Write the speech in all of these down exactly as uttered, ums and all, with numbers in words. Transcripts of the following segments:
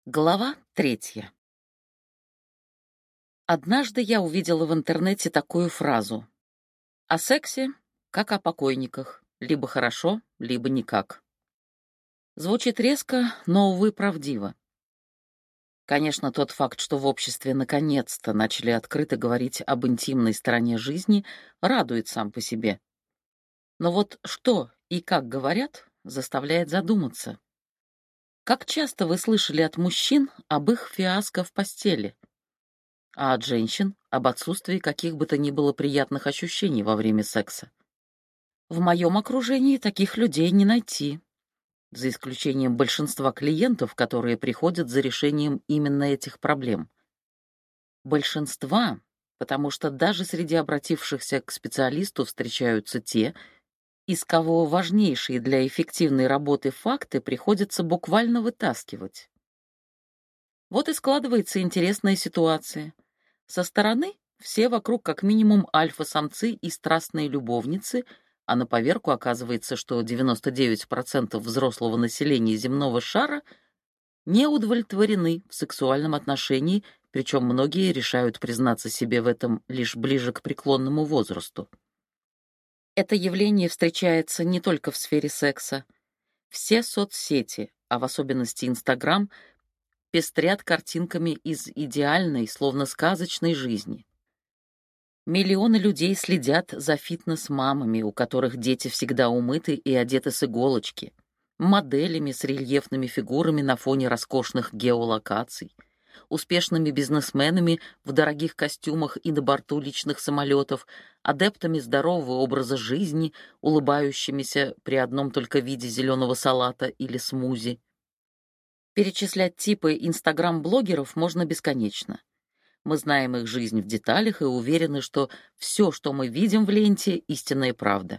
Глава третья. Однажды я увидела в интернете такую фразу: «О сексе, как о покойниках, либо хорошо, либо никак». Звучит резко, но, увы, правдиво. Конечно, тот факт, что в обществе наконец-то начали открыто говорить об интимной стороне жизни, радует сам по себе. Но вот что и как говорят, заставляет задуматься. Как часто вы слышали от мужчин об их фиаско в постели? А от женщин — об отсутствии каких бы то ни было приятных ощущений во время секса? В моем окружении таких людей не найти, за исключением большинства клиентов, которые приходят за решением именно этих проблем. Большинства, потому что даже среди обратившихся к специалисту встречаются те, из кого важнейшие для эффективной работы факты приходится буквально вытаскивать. Вот и складывается интересная ситуация. Со стороны все вокруг как минимум альфа-самцы и страстные любовницы, а на поверку оказывается, что девяносто девять процентов взрослого населения земного шара не удовлетворены в сексуальном отношении, причем многие решают признаться себе в этом лишь ближе к преклонному возрасту. Это явление встречается не только в сфере секса. Все соцсети, а в особенности Инстаграм, пестрят картинками из идеальной, словно сказочной жизни. Миллионы людей следят за фитнес-мамами, у которых дети всегда умыты и одеты с иголочки, моделями с рельефными фигурами на фоне роскошных геолокаций, успешными бизнесменами в дорогих костюмах и на борту личных самолетов, адептами здорового образа жизни, улыбающимися при одном только виде зеленого салата или смузи. Перечислять типы инстаграм-блогеров можно бесконечно. Мы знаем их жизнь в деталях и уверены, что все, что мы видим в ленте, — истинная правда.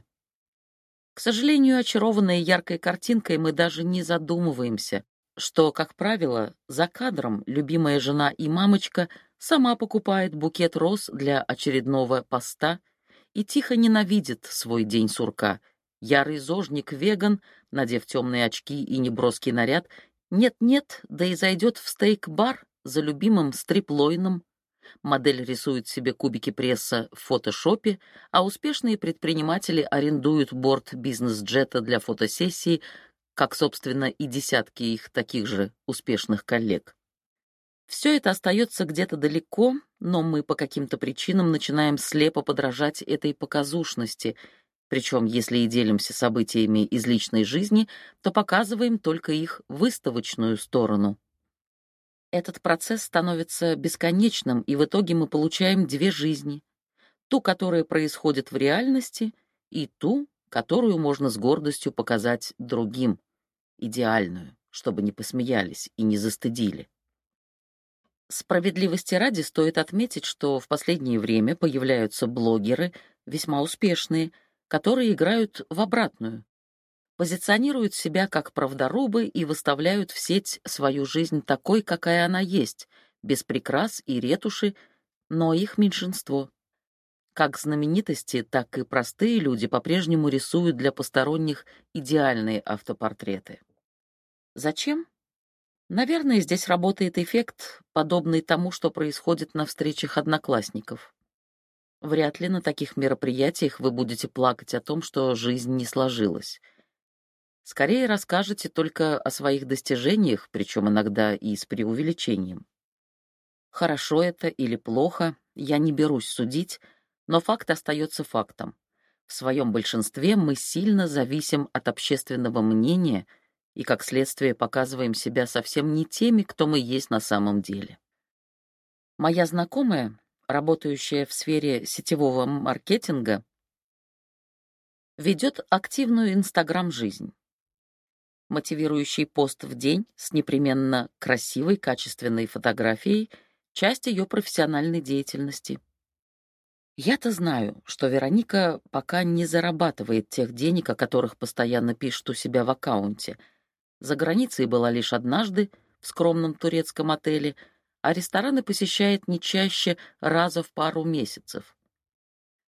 К сожалению, очарованные яркой картинкой, мы даже не задумываемся, что, как правило, за кадром любимая жена и мамочка сама покупает букет роз для очередного поста и тихо ненавидит свой день сурка. Ярый зожник-веган, надев темные очки и неброский наряд, нет-нет, да и зайдет в стейк-бар за любимым стрип-лойном. Модель рисует себе кубики пресса в фотошопе, а успешные предприниматели арендуют борт бизнес-джета для фотосессии, как, собственно, и десятки их таких же успешных коллег. Все это остается где-то далеко, но мы по каким-то причинам начинаем слепо подражать этой показушности, причем если и делимся событиями из личной жизни, то показываем только их выставочную сторону. Этот процесс становится бесконечным, и в итоге мы получаем две жизни: ту, которая происходит в реальности, и ту, которую можно с гордостью показать другим, идеальную, чтобы не посмеялись и не застыдили. Справедливости ради стоит отметить, что в последнее время появляются блогеры, весьма успешные, которые играют в обратную, позиционируют себя как правдорубы и выставляют в сеть свою жизнь такой, какая она есть, без прикрас и ретуши, но их меньшинство. Как знаменитости, так и простые люди по-прежнему рисуют для посторонних идеальные автопортреты. Зачем? Наверное, здесь работает эффект, подобный тому, что происходит на встречах одноклассников. Вряд ли на таких мероприятиях вы будете плакать о том, что жизнь не сложилась. Скорее расскажете только о своих достижениях, причем иногда и с преувеличением. Хорошо это или плохо, я не берусь судить, но факт остается фактом. В своем большинстве мы сильно зависим от общественного мнения и, как следствие, показываем себя совсем не теми, кто мы есть на самом деле. Моя знакомая, работающая в сфере сетевого маркетинга, ведет активную инстаграм-жизнь. Мотивирующий пост в день с непременно красивой, качественной фотографией — часть ее профессиональной деятельности. Я-то знаю, что Вероника пока не зарабатывает тех денег, о которых постоянно пишет у себя в аккаунте. За границей была лишь однажды в скромном турецком отеле, а рестораны посещает не чаще раза в пару месяцев.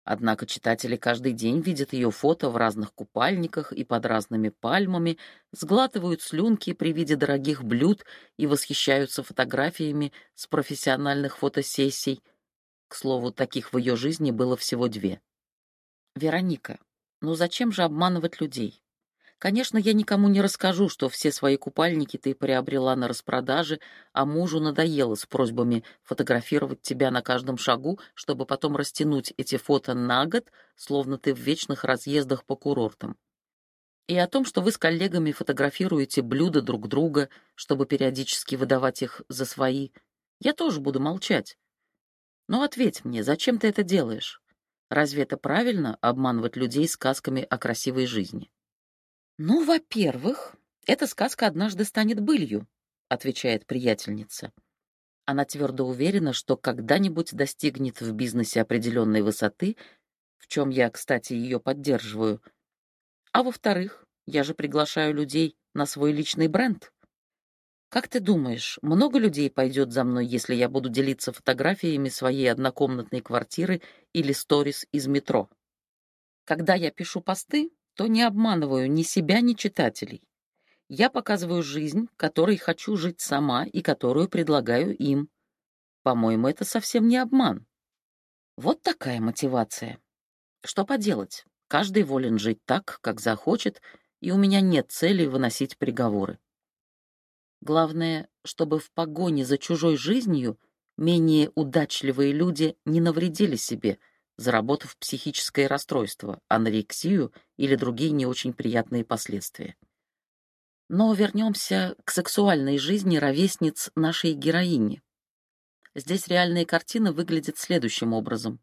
Однако читатели каждый день видят ее фото в разных купальниках и под разными пальмами, сглатывают слюнки при виде дорогих блюд и восхищаются фотографиями с профессиональных фотосессий. К слову, таких в ее жизни было всего две. Вероника, ну зачем же обманывать людей? Конечно, я никому не расскажу, что все свои купальники ты приобрела на распродаже, а мужу надоело с просьбами фотографировать тебя на каждом шагу, чтобы потом растянуть эти фото на год, словно ты в вечных разъездах по курортам. И о том, что вы с коллегами фотографируете блюда друг друга, чтобы периодически выдавать их за свои, я тоже буду молчать. Но ответь мне, зачем ты это делаешь? Разве это правильно — обманывать людей сказками о красивой жизни? «Ну, во-первых, эта сказка однажды станет былью», — отвечает приятельница. Она твердо уверена, что когда-нибудь достигнет в бизнесе определенной высоты, в чем я, кстати, ее поддерживаю. А во-вторых, я же приглашаю людей на свой личный бренд. Как ты думаешь, много людей пойдет за мной, если я буду делиться фотографиями своей однокомнатной квартиры или сторис из метро? Когда я пишу посты, то не обманываю ни себя, ни читателей. Я показываю жизнь, которой хочу жить сама и которую предлагаю им. По-моему, это совсем не обман. Вот такая мотивация. Что поделать? Каждый волен жить так, как захочет, и у меня нет цели выносить приговоры. Главное, чтобы в погоне за чужой жизнью менее удачливые люди не навредили себе, заработав психическое расстройство, анорексию или другие не очень приятные последствия. Но вернемся к сексуальной жизни ровесниц нашей героини. Здесь реальная картина выглядит следующим образом.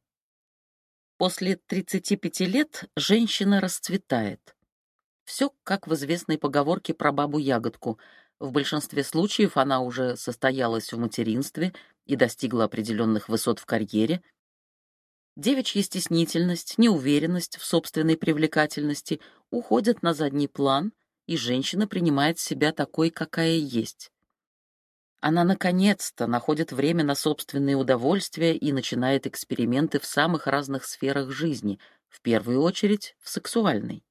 После тридцати пяти лет женщина расцветает. Все как в известной поговорке про бабу-ягодку. В большинстве случаев она уже состоялась в материнстве и достигла определенных высот в карьере. Девичья стеснительность, неуверенность в собственной привлекательности уходят на задний план, и женщина принимает себя такой, какая есть. Она наконец-то находит время на собственные удовольствия и начинает эксперименты в самых разных сферах жизни, в первую очередь в сексуальной.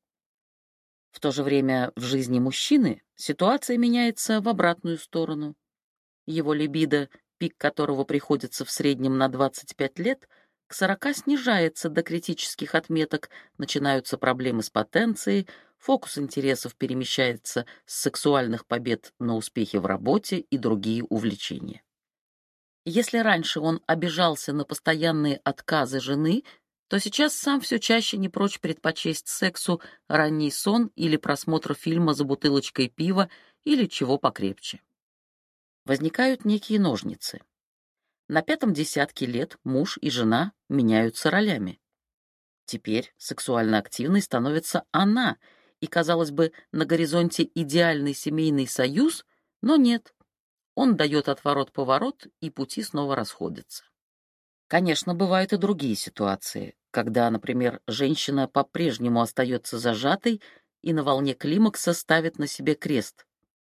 В то же время в жизни мужчины ситуация меняется в обратную сторону. Его либидо, пик которого приходится в среднем на двадцать пять лет, к сорока снижается до критических отметок, начинаются проблемы с потенцией, фокус интересов перемещается с сексуальных побед на успехи в работе и другие увлечения. Если раньше он обижался на постоянные отказы жены, то сейчас сам все чаще не прочь предпочесть сексу ранний сон или просмотр фильма за бутылочкой пива или чего покрепче. Возникают некие ножницы. На пятом десятке лет муж и жена меняются ролями. Теперь сексуально активной становится она, и, казалось бы, на горизонте идеальный семейный союз, но нет. Он дает отворот-поворот, и пути снова расходятся. Конечно, бывают и другие ситуации, когда, например, женщина по-прежнему остается зажатой и на волне климакса ставит на себе крест.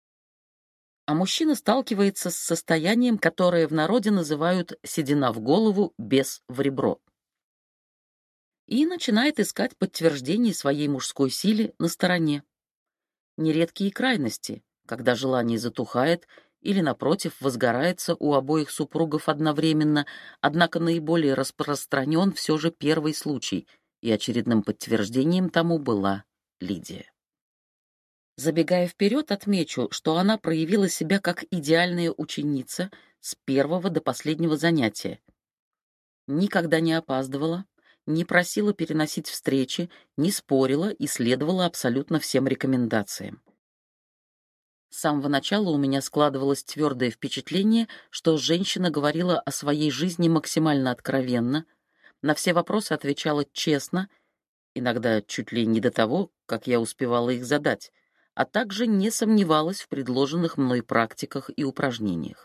А мужчина сталкивается с состоянием, которое в народе называют «седина в голову, бес в ребро». И начинает искать подтверждение своей мужской силе на стороне. Нередкие крайности, когда желание затухает или, напротив, возгорается у обоих супругов одновременно, однако наиболее распространен все же первый случай, и очередным подтверждением тому была Лидия. Забегая вперед, отмечу, что она проявила себя как идеальная ученица с первого до последнего занятия. Никогда не опаздывала, не просила переносить встречи, не спорила и следовала абсолютно всем рекомендациям. С самого начала у меня складывалось твердое впечатление, что женщина говорила о своей жизни максимально откровенно, на все вопросы отвечала честно, иногда чуть ли не до того, как я успевала их задать, а также не сомневалась в предложенных мной практиках и упражнениях.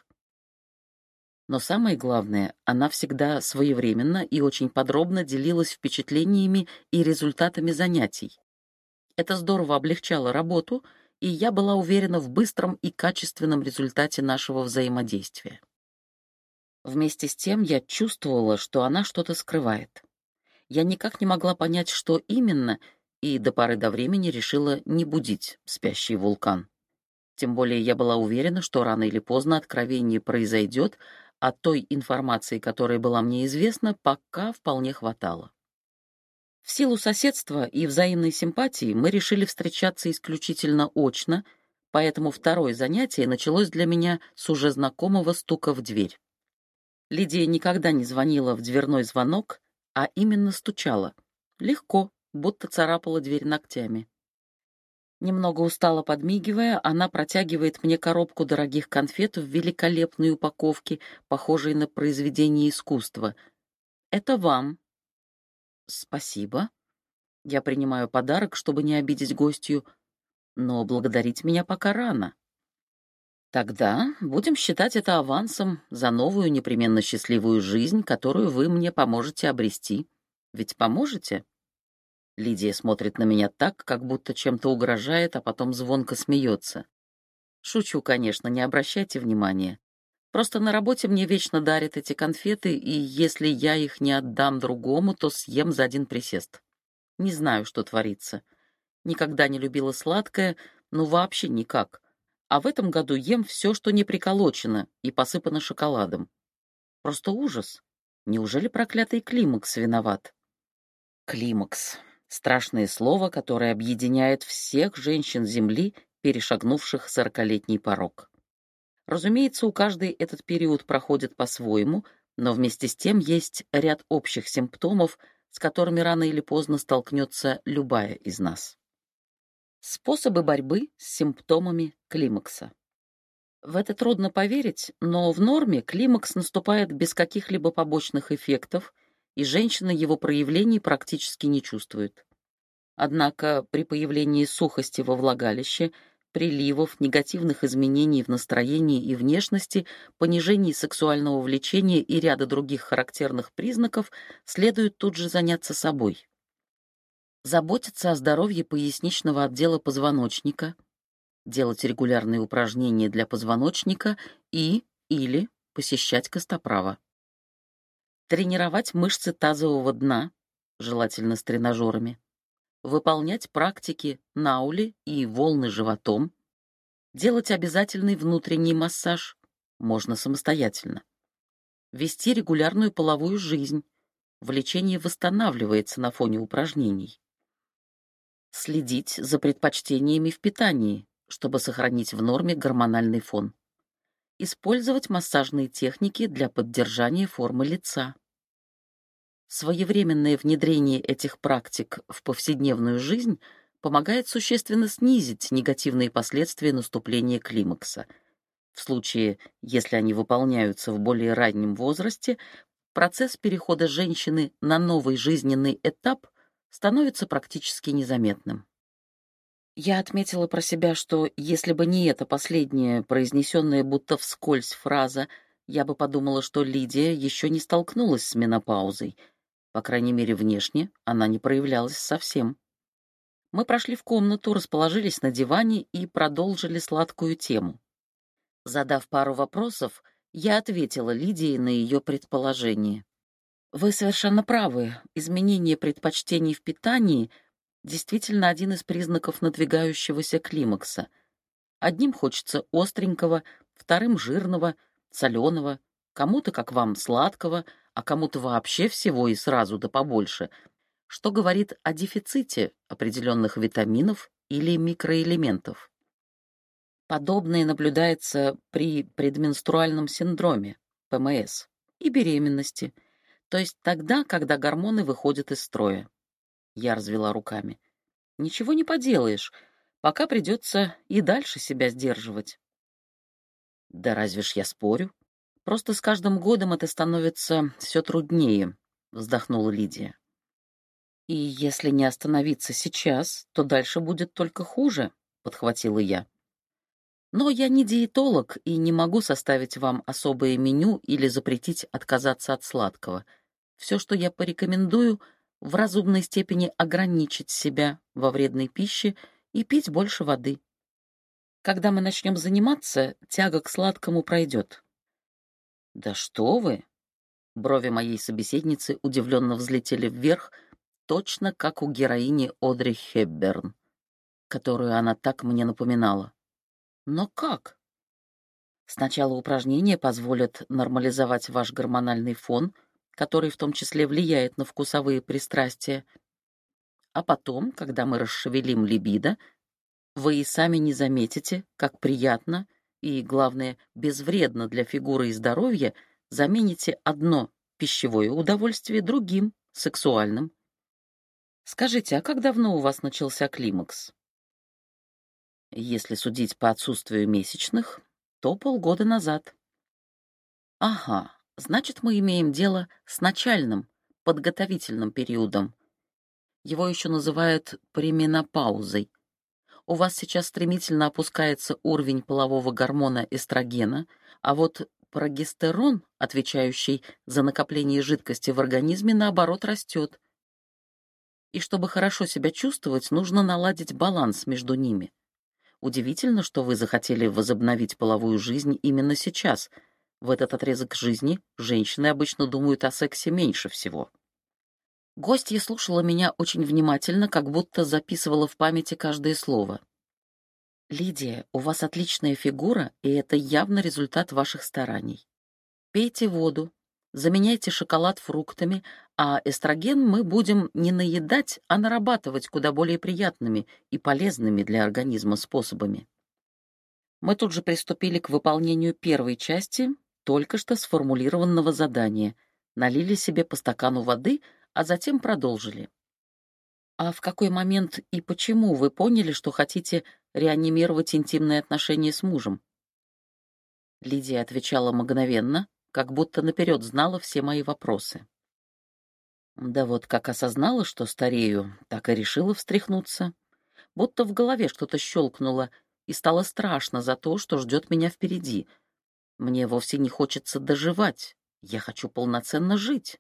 Но самое главное, она всегда своевременно и очень подробно делилась впечатлениями и результатами занятий. Это здорово облегчало работу, и я была уверена в быстром и качественном результате нашего взаимодействия. Вместе с тем я чувствовала, что она что-то скрывает. Я никак не могла понять, что именно, и до поры до времени решила не будить спящий вулкан. Тем более я была уверена, что рано или поздно откровение произойдет, а той информации, которая была мне известна, пока вполне хватало. В силу соседства и взаимной симпатии мы решили встречаться исключительно очно, поэтому второе занятие началось для меня с уже знакомого стука в дверь. Лидия никогда не звонила в дверной звонок, а именно стучала. Легко, будто царапала дверь ногтями. Немного устало подмигивая, она протягивает мне коробку дорогих конфет в великолепной упаковке, похожей на произведение искусства. «Это вам». «Спасибо». Я принимаю подарок, чтобы не обидеть гостью, но благодарить меня пока рано. Тогда будем считать это авансом за новую непременно счастливую жизнь, которую вы мне поможете обрести. Ведь поможете? Лидия смотрит на меня так, как будто чем-то угрожает, а потом звонко смеется. Шучу, конечно, не обращайте внимания. Просто на работе мне вечно дарят эти конфеты, и если я их не отдам другому, то съем за один присест. Не знаю, что творится. Никогда не любила сладкое, ну вообще никак. А в этом году ем все, что не приколочено и посыпано шоколадом. Просто ужас. Неужели проклятый климакс виноват? Климакс. Страшное слово, которое объединяет всех женщин Земли, перешагнувших сорокалетний порог. Разумеется, у каждой этот период проходит по-своему, но вместе с тем есть ряд общих симптомов, с которыми рано или поздно столкнется любая из нас. Способы борьбы с симптомами климакса. В это трудно поверить, но в норме климакс наступает без каких-либо побочных эффектов, и женщина его проявлений практически не чувствует. Однако при появлении сухости во влагалище, приливов, негативных изменений в настроении и внешности, понижении сексуального влечения и ряда других характерных признаков следует тут же заняться собой. Заботиться о здоровье поясничного отдела позвоночника, делать регулярные упражнения для позвоночника и или посещать костоправа. Тренировать мышцы тазового дна, желательно с тренажерами. Выполнять практики наули и волны животом. Делать обязательный внутренний массаж, можно самостоятельно. Вести регулярную половую жизнь. Влечение восстанавливается на фоне упражнений. Следить за предпочтениями в питании, чтобы сохранить в норме гормональный фон. Использовать массажные техники для поддержания формы лица. Своевременное внедрение этих практик в повседневную жизнь помогает существенно снизить негативные последствия наступления климакса. В случае, если они выполняются в более раннем возрасте, процесс перехода женщины на новый жизненный этап становится практически незаметным. Я отметила про себя, что если бы не эта последняя, произнесенная будто вскользь фраза, я бы подумала, что Лидия еще не столкнулась с менопаузой. По крайней мере, внешне она не проявлялась совсем. Мы прошли в комнату, расположились на диване и продолжили сладкую тему. Задав пару вопросов, я ответила Лидии на ее предположение. Вы совершенно правы. Изменение предпочтений в питании действительно один из признаков надвигающегося климакса. Одним хочется остренького, вторым — жирного, соленого, кому-то, как вам, сладкого, а кому-то вообще всего и сразу да побольше, что говорит о дефиците определенных витаминов или микроэлементов. Подобное наблюдается при предменструальном синдроме, пэ эм эс, и беременности, то есть тогда, когда гормоны выходят из строя. Я развела руками. Ничего не поделаешь, пока придется и дальше себя сдерживать. Да разве ж я спорю? Просто с каждым годом это становится все труднее, вздохнула Лидия. И если не остановиться сейчас, то дальше будет только хуже, подхватила я. Но я не диетолог и не могу составить вам особое меню или запретить отказаться от сладкого. Все, что я порекомендую, в разумной степени ограничить себя во вредной пище и пить больше воды. Когда мы начнем заниматься, тяга к сладкому пройдет. Да что вы! Брови моей собеседницы удивленно взлетели вверх, точно как у героини Одри Хепберн, которую она так мне напоминала. Но как? Сначала упражнения позволят нормализовать ваш гормональный фон, который в том числе влияет на вкусовые пристрастия, а потом, когда мы расшевелим либидо, вы и сами не заметите, как приятно и, главное, безвредно для фигуры и здоровья замените одно пищевое удовольствие другим, сексуальным. Скажите, а как давно у вас начался климакс? Если судить по отсутствию месячных, то полгода назад. Ага, значит, мы имеем дело с начальным, подготовительным периодом. Его еще называют пременопаузой. У вас сейчас стремительно опускается уровень полового гормона эстрогена, а вот прогестерон, отвечающий за накопление жидкости в организме, наоборот, растет. И чтобы хорошо себя чувствовать, нужно наладить баланс между ними. Удивительно, что вы захотели возобновить половую жизнь именно сейчас. В этот отрезок жизни женщины обычно думают о сексе меньше всего. Гостья слушала меня очень внимательно, как будто записывала в памяти каждое слово. «Лидия, у вас отличная фигура, и это явно результат ваших стараний. Пейте воду, заменяйте шоколад фруктами, а эстроген мы будем не наедать, а нарабатывать куда более приятными и полезными для организма способами». Мы тут же приступили к выполнению первой части только что сформулированного задания, налили себе по стакану воды, а затем продолжили. «А в какой момент и почему вы поняли, что хотите реанимировать интимные отношения с мужем?» Лидия отвечала мгновенно, как будто наперед знала все мои вопросы. Да вот как осознала, что старею, так и решила встряхнуться. Будто в голове что-то щелкнуло, и стало страшно за то, что ждет меня впереди. Мне вовсе не хочется доживать, я хочу полноценно жить.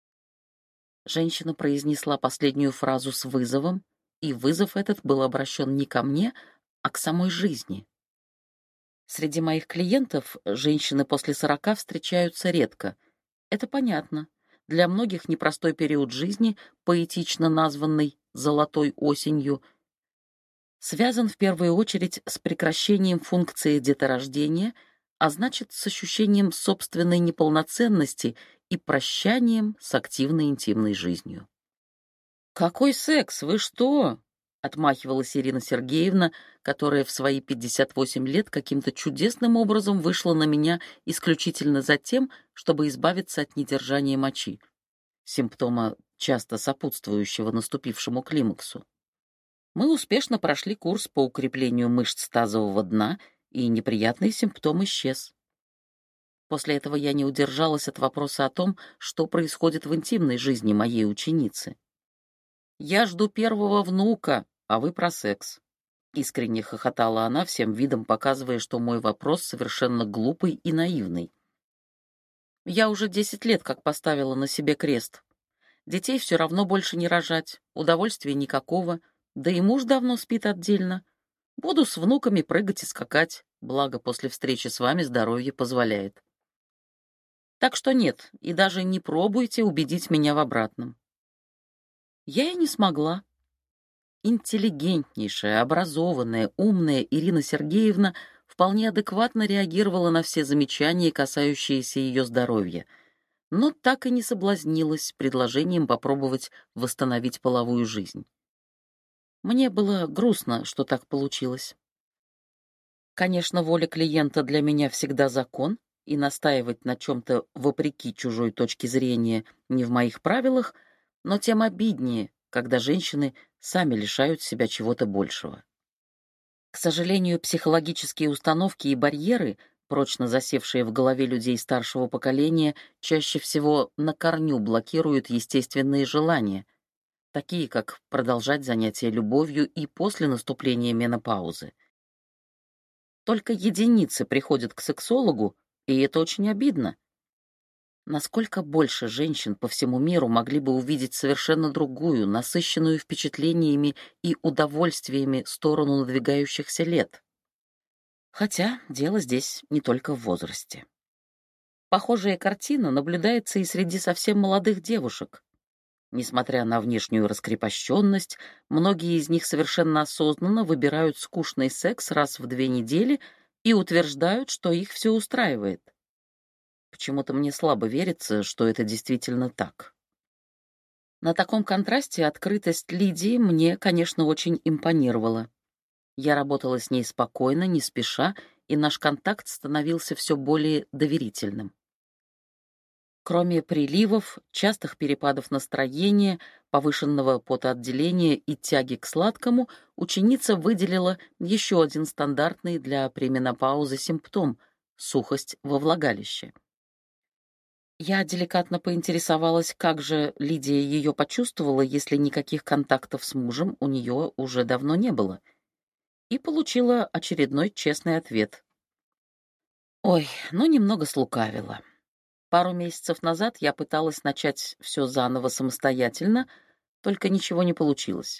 Женщина произнесла последнюю фразу с вызовом, и вызов этот был обращен не ко мне, а к самой жизни. Среди моих клиентов женщины после сорока встречаются редко. Это понятно. Для многих непростой период жизни, поэтично названный «золотой осенью», связан в первую очередь с прекращением функции деторождения, а значит, с ощущением собственной неполноценности и прощанием с активной интимной жизнью. «Какой секс? Вы что?» — отмахивалась Ирина Сергеевна, которая в свои пятьдесят восемь лет каким-то чудесным образом вышла на меня исключительно за тем, чтобы избавиться от недержания мочи, симптома, часто сопутствующего наступившему климаксу. Мы успешно прошли курс по укреплению мышц тазового дна, и неприятный симптом исчез. После этого я не удержалась от вопроса о том, что происходит в интимной жизни моей ученицы. «Я жду первого внука, а вы про секс», — искренне хохотала она, всем видом показывая, что мой вопрос совершенно глупый и наивный. «Я уже десять лет как поставила на себе крест. Детей все равно больше не рожать, удовольствия никакого, да и муж давно спит отдельно. Буду с внуками прыгать и скакать, благо после встречи с вами здоровье позволяет. Так что нет, и даже не пробуйте убедить меня в обратном». Я и не смогла. Интеллигентнейшая, образованная, умная Ирина Сергеевна вполне адекватно реагировала на все замечания, касающиеся ее здоровья, но так и не соблазнилась предложением попробовать восстановить половую жизнь. Мне было грустно, что так получилось. Конечно, воля клиента для меня всегда закон, и настаивать на чем-то вопреки чужой точке зрения не в моих правилах, но тем обиднее, когда женщины сами лишают себя чего-то большего. К сожалению, психологические установки и барьеры, прочно засевшие в голове людей старшего поколения, чаще всего на корню блокируют естественные желания, такие как продолжать занятия любовью и после наступления менопаузы. Только единицы приходят к сексологу, и это очень обидно. Насколько больше женщин по всему миру могли бы увидеть совершенно другую, насыщенную впечатлениями и удовольствиями сторону надвигающихся лет? Хотя дело здесь не только в возрасте. Похожая картина наблюдается и среди совсем молодых девушек. Несмотря на внешнюю раскрепощенность, многие из них совершенно осознанно выбирают скучный секс раз в две недели и утверждают, что их все устраивает. Почему-то мне слабо верится, что это действительно так. На таком контрасте открытость Лидии мне, конечно, очень импонировала. Я работала с ней спокойно, не спеша, и наш контакт становился все более доверительным. Кроме приливов, частых перепадов настроения, повышенного потоотделения и тяги к сладкому, ученица выделила еще один стандартный для пременопаузы симптом — сухость во влагалище. Я деликатно поинтересовалась, как же Лидия ее почувствовала, если никаких контактов с мужем у нее уже давно не было, и получила очередной честный ответ. Ой, ну немного слукавила. Пару месяцев назад я пыталась начать все заново самостоятельно, только ничего не получилось.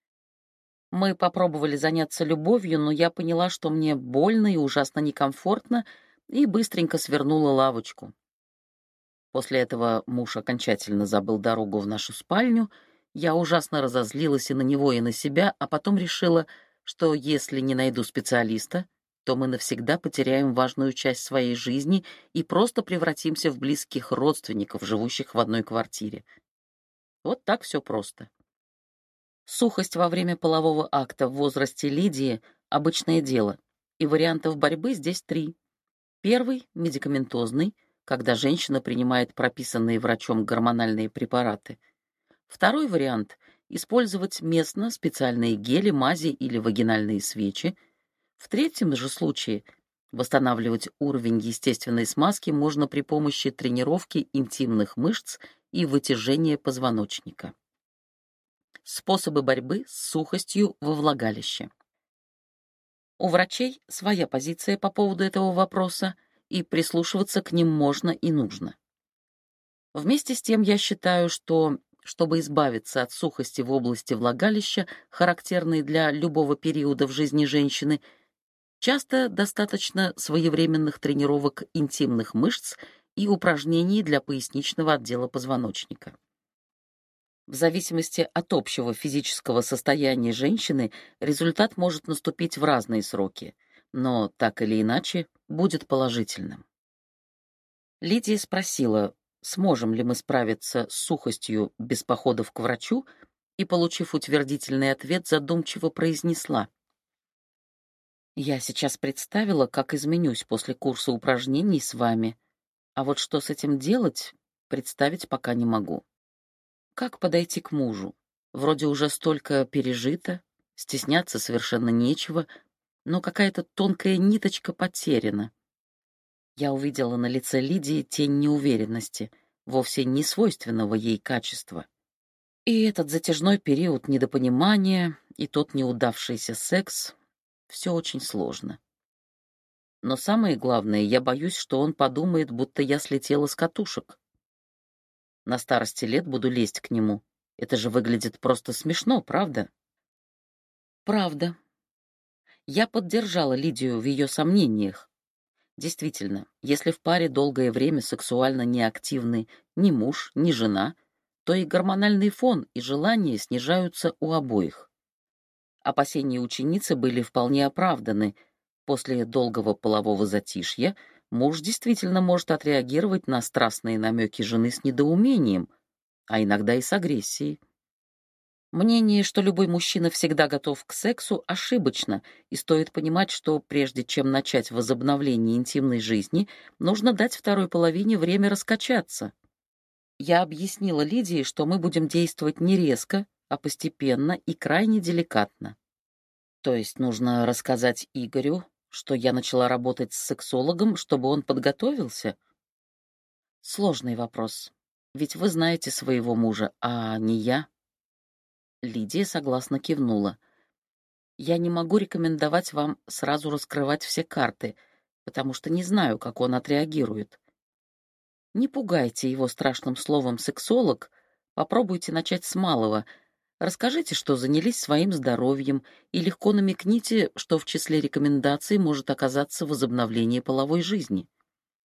Мы попробовали заняться любовью, но я поняла, что мне больно и ужасно некомфортно, и быстренько свернула лавочку. После этого муж окончательно забыл дорогу в нашу спальню, я ужасно разозлилась и на него, и на себя, а потом решила, что если не найду специалиста, то мы навсегда потеряем важную часть своей жизни и просто превратимся в близких родственников, живущих в одной квартире. Вот так все просто. Сухость во время полового акта в возрасте Лидии — обычное дело, и вариантов борьбы здесь три. Первый — медикаментозный, когда женщина принимает прописанные врачом гормональные препараты. Второй вариант — использовать местно специальные гели, мази или вагинальные свечи. В третьем же случае восстанавливать уровень естественной смазки можно при помощи тренировки интимных мышц и вытяжения позвоночника. Способы борьбы с сухостью во влагалище. У врачей своя позиция по поводу этого вопроса, и прислушиваться к ним можно и нужно. Вместе с тем я считаю, что, чтобы избавиться от сухости в области влагалища, характерной для любого периода в жизни женщины, часто достаточно своевременных тренировок интимных мышц и упражнений для поясничного отдела позвоночника. В зависимости от общего физического состояния женщины результат может наступить в разные сроки, но так или иначе будет положительным. Лидия спросила, сможем ли мы справиться с сухостью без походов к врачу, и, получив утвердительный ответ, задумчиво произнесла: «Я сейчас представила, как изменюсь после курса упражнений с вами, а вот что с этим делать, представить пока не могу. Как подойти к мужу? Вроде уже столько пережито, стесняться совершенно нечего, но какая-то тонкая ниточка потеряна». Я увидела на лице Лидии тень неуверенности, вовсе не свойственного ей качества. И этот затяжной период недопонимания, и тот неудавшийся секс — все очень сложно. Но самое главное, я боюсь, что он подумает, будто я слетела с катушек. На старости лет буду лезть к нему. Это же выглядит просто смешно, правда? Правда. Я поддержала Лидию в ее сомнениях. Действительно, если в паре долгое время сексуально неактивны ни муж, ни жена, то и гормональный фон, и желания снижаются у обоих. Опасения ученицы были вполне оправданы. После долгого полового затишья муж действительно может отреагировать на страстные намеки жены с недоумением, а иногда и с агрессией. Мнение, что любой мужчина всегда готов к сексу, ошибочно, и стоит понимать, что прежде чем начать возобновление интимной жизни, нужно дать второй половине время раскачаться. Я объяснила Лидии, что мы будем действовать не резко, а постепенно и крайне деликатно. То есть нужно рассказать Игорю, что я начала работать с сексологом, чтобы он подготовился? Сложный вопрос. Ведь вы знаете своего мужа, а не я. Лидия согласно кивнула. Я не могу рекомендовать вам сразу раскрывать все карты, потому что не знаю, как он отреагирует. Не пугайте его страшным словом «сексолог», попробуйте начать с малого. Расскажите, что занялись своим здоровьем, и легко намекните, что в числе рекомендаций может оказаться возобновление половой жизни.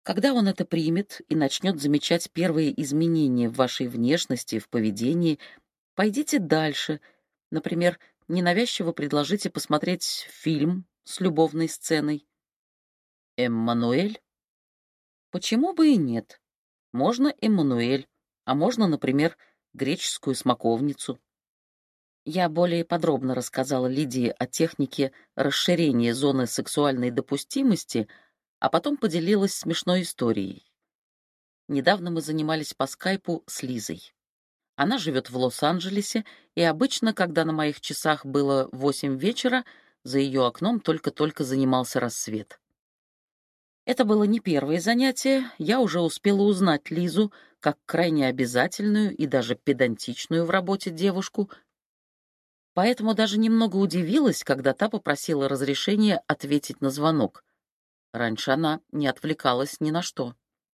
Когда он это примет и начнет замечать первые изменения в вашей внешности, в поведении, пойдите дальше. Например, ненавязчиво предложите посмотреть фильм с любовной сценой. Эммануэль? Почему бы и нет? Можно Эммануэль, а можно, например, греческую смоковницу. Я более подробно рассказала Лидии о технике расширения зоны сексуальной допустимости, а потом поделилась смешной историей. Недавно мы занимались по скайпу с Лизой. Она живет в Лос-Анджелесе, и обычно, когда на моих часах было восемь вечера, за ее окном только-только занимался рассвет. Это было не первое занятие, я уже успела узнать Лизу как крайне обязательную и даже педантичную в работе девушку, поэтому даже немного удивилась, когда та попросила разрешения ответить на звонок. Раньше она не отвлекалась ни на что.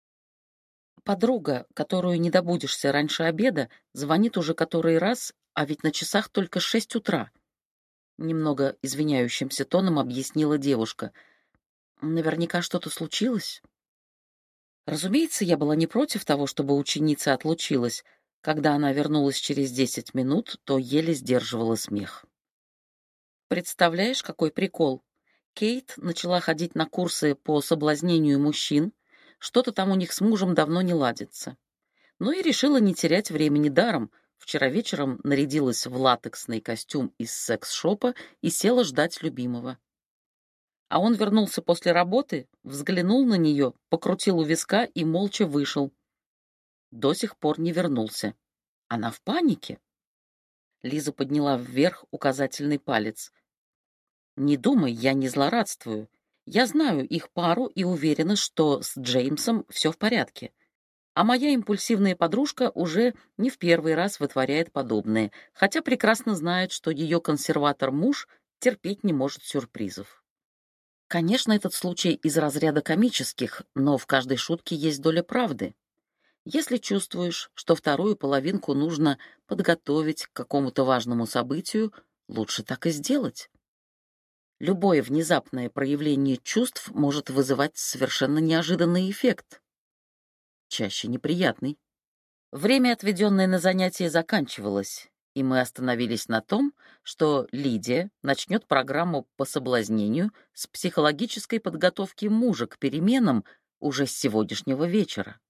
Подруга, которую не добудешься раньше обеда, звонит уже который раз, а ведь на часах только шесть утра. Немного извиняющимся тоном объяснила девушка. Наверняка что-то случилось. Разумеется, я была не против того, чтобы ученица отлучилась. Когда она вернулась через десять минут, то еле сдерживала смех. Представляешь, какой прикол? Кейт начала ходить на курсы по соблазнению мужчин, что-то там у них с мужем давно не ладится. Ну и решила не терять времени даром. Вчера вечером нарядилась в латексный костюм из секс-шопа и села ждать любимого. А он вернулся после работы, взглянул на нее, покрутил у виска и молча вышел. До сих пор не вернулся. Она в панике. Лиза подняла вверх указательный палец. «Не думай, я не злорадствую. Я знаю их пару и уверена, что с Джеймсом все в порядке. А моя импульсивная подружка уже не в первый раз вытворяет подобное, хотя прекрасно знает, что ее консерватор-муж терпеть не может сюрпризов. Конечно, этот случай из разряда комических, но в каждой шутке есть доля правды. Если чувствуешь, что вторую половинку нужно подготовить к какому-то важному событию, лучше так и сделать. Любое внезапное проявление чувств может вызывать совершенно неожиданный эффект, чаще неприятный. Время, отведенное на занятие, заканчивалось, и мы остановились на том, что Лидия начнет программу по соблазнению с психологической подготовки мужа к переменам уже с сегодняшнего вечера.